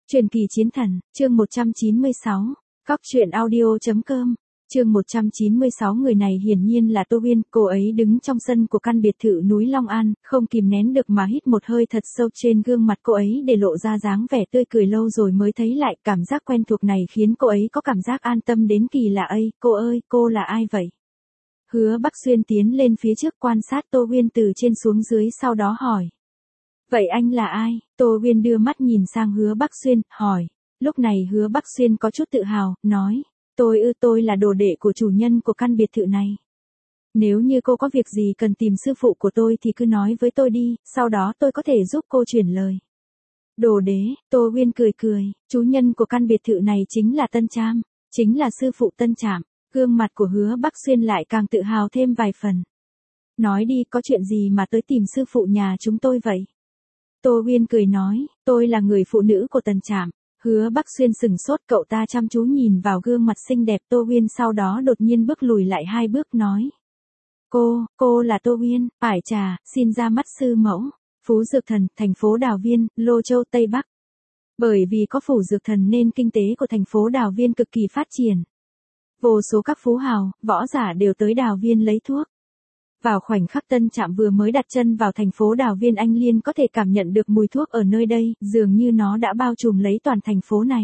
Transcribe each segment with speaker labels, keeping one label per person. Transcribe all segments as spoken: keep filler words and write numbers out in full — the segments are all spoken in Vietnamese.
Speaker 1: Truyền kỳ chiến thần, chương một trăm chín mươi sáu, Cóc truyện audio chấm com, chương một trăm chín mươi sáu. Người này hiển nhiên là Tô Uyên, cô ấy đứng trong sân của căn biệt thự núi Long An, không kìm nén được mà hít một hơi thật sâu. Trên gương mặt cô ấy để lộ ra dáng vẻ tươi cười, lâu rồi mới thấy lại, cảm giác quen thuộc này khiến cô ấy có cảm giác an tâm đến kỳ lạ. Ây, cô ơi, cô là ai vậy? Hứa Bắc Xuyên tiến lên phía trước quan sát Tô Uyên từ trên xuống dưới, sau đó hỏi. Vậy anh là ai? Tô Uyên đưa mắt nhìn sang Hứa Bắc Xuyên, hỏi. Lúc này Hứa Bắc Xuyên có chút tự hào, nói. Tôi ư tôi là đồ đệ của chủ nhân của căn biệt thự này. Nếu như cô có việc gì cần tìm sư phụ của tôi thì cứ nói với tôi đi, sau đó tôi có thể giúp cô chuyển lời. Đồ đế, Tô Uyên cười cười, chủ nhân của căn biệt thự này chính là Tân Trạm, chính là sư phụ Tân Trạm. Gương mặt của Hứa Bắc Xuyên lại càng tự hào thêm vài phần. Nói đi, có chuyện gì mà tới tìm sư phụ nhà chúng tôi vậy? Tô Uyên cười nói, tôi là người phụ nữ của Tân Trạm. Hứa Bắc Xuyên sừng sốt, cậu ta chăm chú nhìn vào gương mặt xinh đẹp Tô Uyên, sau đó đột nhiên bước lùi lại hai bước nói. Cô, cô là Tô Uyên, phải trà, xin ra mắt sư mẫu. Phú Dược Thần, thành phố Đào Viên, Lô Châu, Tây Bắc. Bởi vì có Phủ Dược Thần nên kinh tế của thành phố Đào Viên cực kỳ phát triển. Vô số các phú hào, võ giả đều tới Đào Viên lấy thuốc. Vào khoảnh khắc Tân Trạm vừa mới đặt chân vào thành phố Đào Viên, anh liền có thể cảm nhận được mùi thuốc ở nơi đây, dường như nó đã bao trùm lấy toàn thành phố này.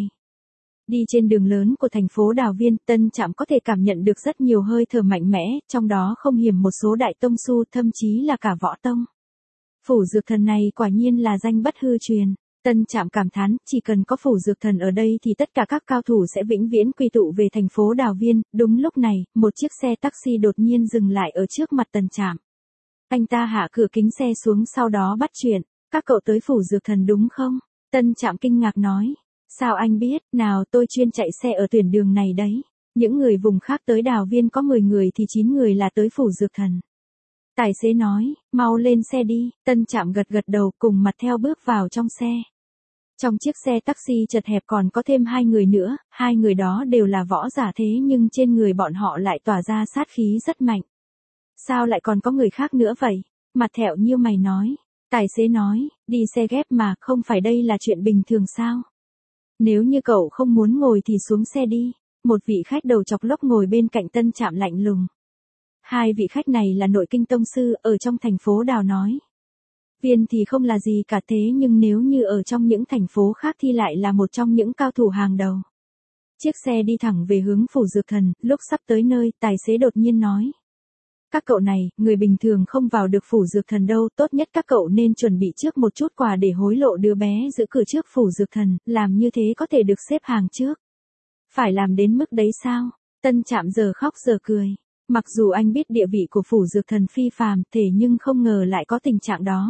Speaker 1: Đi trên đường lớn của thành phố Đào Viên, Tân Trạm có thể cảm nhận được rất nhiều hơi thở mạnh mẽ, trong đó không hiếm một số đại tông su, thậm chí là cả võ tông. Phủ Dược Thần này quả nhiên là danh bất hư truyền. Tân Trạm cảm thán, chỉ cần có Phủ Dược Thần ở đây thì tất cả các cao thủ sẽ vĩnh viễn quy tụ về thành phố Đào Viên. Đúng lúc này, một chiếc xe taxi đột nhiên dừng lại ở trước mặt Tân Trạm. Anh ta hạ cửa kính xe xuống, sau đó bắt chuyện. Các cậu tới Phủ Dược Thần đúng không? Tân Trạm kinh ngạc nói. Sao anh biết? Nào, tôi chuyên chạy xe ở tuyến đường này đấy. Những người vùng khác tới Đào Viên có mười người thì chín người là tới Phủ Dược Thần. Tài xế nói, mau lên xe đi. Tân Trạm gật gật đầu, cùng mặt theo bước vào trong xe. Trong chiếc xe taxi chật hẹp còn có thêm hai người nữa, hai người đó đều là võ giả, thế nhưng trên người bọn họ lại tỏa ra sát khí rất mạnh. Sao lại còn có người khác nữa vậy? Mặt thẹo như mày nói. Tài xế nói, đi xe ghép mà, không phải đây là chuyện bình thường sao? Nếu như cậu không muốn ngồi thì xuống xe đi. Một vị khách đầu chọc lốc ngồi bên cạnh Tân Trạm lạnh lùng. Hai vị khách này là nội kinh tông sư ở trong thành phố Đào nói. Viên thì không là gì cả, thế nhưng nếu như ở trong những thành phố khác thì lại là một trong những cao thủ hàng đầu. Chiếc xe đi thẳng về hướng Phủ Dược Thần, lúc sắp tới nơi, tài xế đột nhiên nói. Các cậu này, người bình thường không vào được Phủ Dược Thần đâu, tốt nhất các cậu nên chuẩn bị trước một chút quà để hối lộ đứa bé giữ cửa trước Phủ Dược Thần, làm như thế có thể được xếp hàng trước. Phải làm đến mức đấy sao? Tân Trạm giờ khóc giờ cười. Mặc dù anh biết địa vị của Phủ Dược Thần phi phàm, thế nhưng không ngờ lại có tình trạng đó.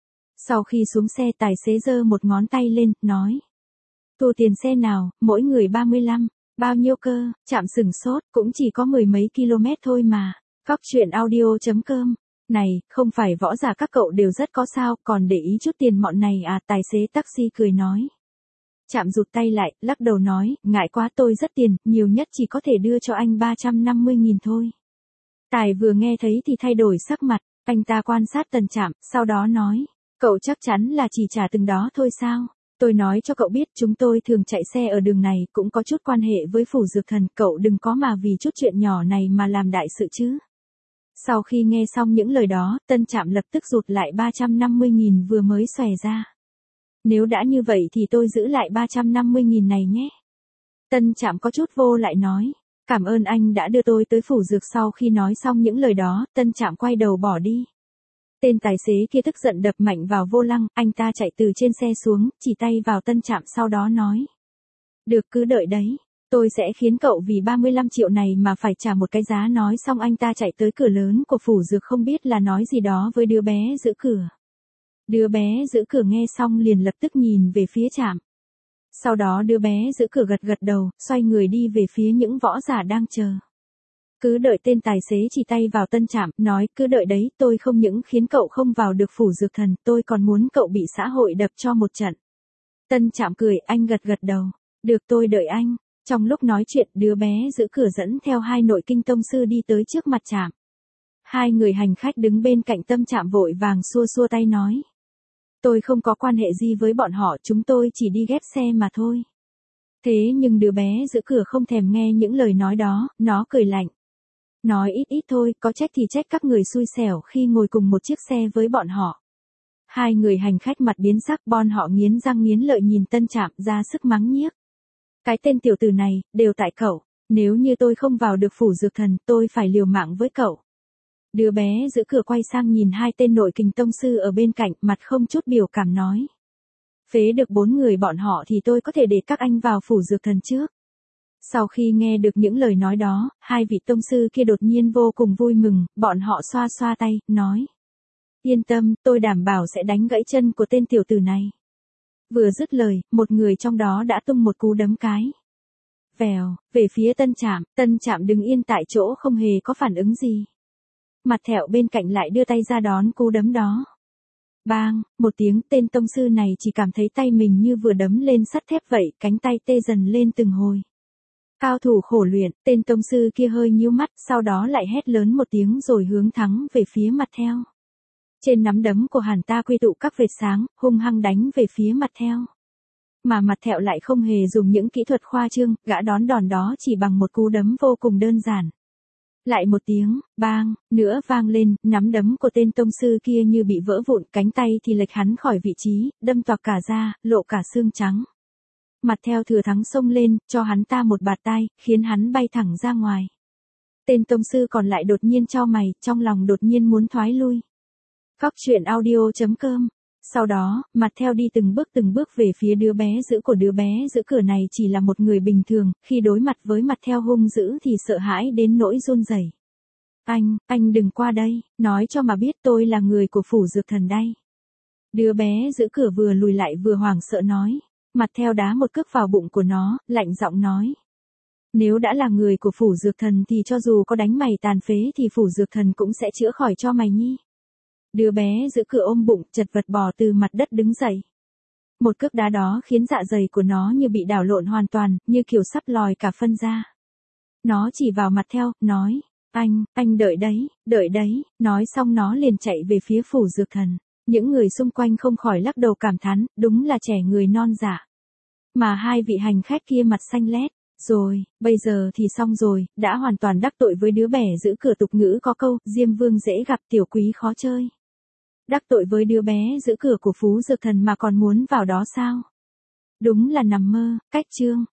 Speaker 1: Sau khi xuống xe, tài xế giơ một ngón tay lên, nói. Thu tiền xe nào, mỗi người ba mươi lăm, bao nhiêu cơ? Trạm sừng sốt, cũng chỉ có mười mấy km thôi mà. Cóc truyện audio chấm com. Này, không phải võ giả các cậu đều rất có sao, còn để ý chút tiền mọn này à? Tài xế taxi cười nói. Trạm rụt tay lại, lắc đầu nói, ngại quá, tôi rất tiền, nhiều nhất chỉ có thể đưa cho anh ba trăm năm mươi nghìn thôi. Tài vừa nghe thấy thì thay đổi sắc mặt, anh ta quan sát Tân Trạm, sau đó nói. Cậu chắc chắn là chỉ trả từng đó thôi sao? Tôi nói cho cậu biết, chúng tôi thường chạy xe ở đường này, cũng có chút quan hệ với Phủ Dược Thần, cậu đừng có mà vì chút chuyện nhỏ này mà làm đại sự chứ. Sau khi nghe xong những lời đó, Tân Trạm lập tức rụt lại ba trăm năm mươi nghìn vừa mới xòe ra. Nếu đã như vậy thì tôi giữ lại ba trăm năm mươi nghìn này nhé. Tân Trạm có chút vô lại nói. Cảm ơn anh đã đưa tôi tới Phủ Dược. Sau khi nói xong những lời đó, Tân Trạm quay đầu bỏ đi. Tên tài xế kia tức giận đập mạnh vào vô lăng, anh ta chạy từ trên xe xuống, chỉ tay vào Tân Trạm, sau đó nói. Được, cứ đợi đấy, tôi sẽ khiến cậu vì ba mươi lăm triệu này mà phải trả một cái giá. Nói xong anh ta chạy tới cửa lớn của Phủ Dược, không biết là nói gì đó với đứa bé giữ cửa. Đứa bé giữ cửa nghe xong liền lập tức nhìn về phía Trạm. Sau đó đứa bé giữ cửa gật gật đầu, xoay người đi về phía những võ giả đang chờ. Cứ đợi, tên tài xế chỉ tay vào Tân Trạm, nói, cứ đợi đấy, tôi không những khiến cậu không vào được Phủ Dược Thần, tôi còn muốn cậu bị xã hội đập cho một trận. Tân Trạm cười, anh gật gật đầu. Được, tôi đợi anh. Trong lúc nói chuyện, đứa bé giữ cửa dẫn theo hai nội kinh tông sư đi tới trước mặt Trạm. Hai người hành khách đứng bên cạnh Tân Trạm vội vàng xua xua tay nói. Tôi không có quan hệ gì với bọn họ, chúng tôi chỉ đi ghép xe mà thôi. Thế nhưng đứa bé giữ cửa không thèm nghe những lời nói đó, nó cười lạnh. Nói ít ít thôi, có trách thì trách các người xui xẻo khi ngồi cùng một chiếc xe với bọn họ. Hai người hành khách mặt biến sắc, bọn họ nghiến răng nghiến lợi nhìn Tân Trạm ra sức mắng nhiếc. Cái tên tiểu tử này, đều tại cậu. Nếu như tôi không vào được phủ dược thần, tôi phải liều mạng với cậu. Đứa bé giữ cửa quay sang nhìn hai tên nội kình tông sư ở bên cạnh, mặt không chút biểu cảm nói. Phế được bốn người bọn họ thì tôi có thể để các anh vào phủ dược thần trước. Sau khi nghe được những lời nói đó, hai vị tông sư kia đột nhiên vô cùng vui mừng, bọn họ xoa xoa tay, nói. Yên tâm, tôi đảm bảo sẽ đánh gãy chân của tên tiểu tử này. Vừa dứt lời, một người trong đó đã tung một cú đấm cái. Vèo, về phía Tân Trạm, Tân Trạm đứng yên tại chỗ không hề có phản ứng gì. Mặt thẹo bên cạnh lại đưa tay ra đón cú đấm đó. Bang, một tiếng, tên tông sư này chỉ cảm thấy tay mình như vừa đấm lên sắt thép vậy, cánh tay tê dần lên từng hồi. Cao thủ khổ luyện, tên tông sư kia hơi nhíu mắt, sau đó lại hét lớn một tiếng rồi hướng thẳng về phía mặt theo. Trên nắm đấm của hắn ta quy tụ các vệt sáng, hung hăng đánh về phía mặt theo. Mà mặt thẹo lại không hề dùng những kỹ thuật khoa trương, gã đón đòn đó chỉ bằng một cú đấm vô cùng đơn giản. Lại một tiếng, bang, nữa vang lên, nắm đấm của tên tông sư kia như bị vỡ vụn, cánh tay thì lệch hắn khỏi vị trí, đâm toạc cả ra, lộ cả xương trắng. Mặt theo thừa thắng xông lên, cho hắn ta một bạt tai, khiến hắn bay thẳng ra ngoài. Tên tông sư còn lại đột nhiên chau mày, trong lòng đột nhiên muốn thoái lui. Cóc truyện audio chấm com. Sau đó, mặt theo đi từng bước từng bước về phía đứa bé giữ của đứa bé giữ cửa này chỉ là một người bình thường, khi đối mặt với mặt theo hung dữ thì sợ hãi đến nỗi run rẩy. Anh, anh đừng qua đây, nói cho mà biết tôi là người của phủ dược thần đây. Đứa bé giữ cửa vừa lùi lại vừa hoảng sợ nói. Mặt theo đá một cước vào bụng của nó, lạnh giọng nói. Nếu đã là người của phủ dược thần thì cho dù có đánh mày tàn phế thì phủ dược thần cũng sẽ chữa khỏi cho mày nhi. Đứa bé giữ cửa ôm bụng, chật vật bò từ mặt đất đứng dậy. Một cước đá đó khiến dạ dày của nó như bị đảo lộn hoàn toàn, như kiểu sắp lòi cả phân ra. Nó chỉ vào mặt theo, nói, anh, anh đợi đấy, đợi đấy, nói xong nó liền chạy về phía phủ dược thần. Những người xung quanh không khỏi lắc đầu cảm thán, đúng là trẻ người non dạ. Mà hai vị hành khách kia mặt xanh lét, rồi, bây giờ thì xong rồi, đã hoàn toàn đắc tội với đứa bé giữ cửa tục ngữ có câu, Diêm Vương dễ gặp tiểu quý khó chơi. Đắc tội với đứa bé giữ cửa của Phú Dược Thần mà còn muốn vào đó sao? Đúng là nằm mơ, cách chương.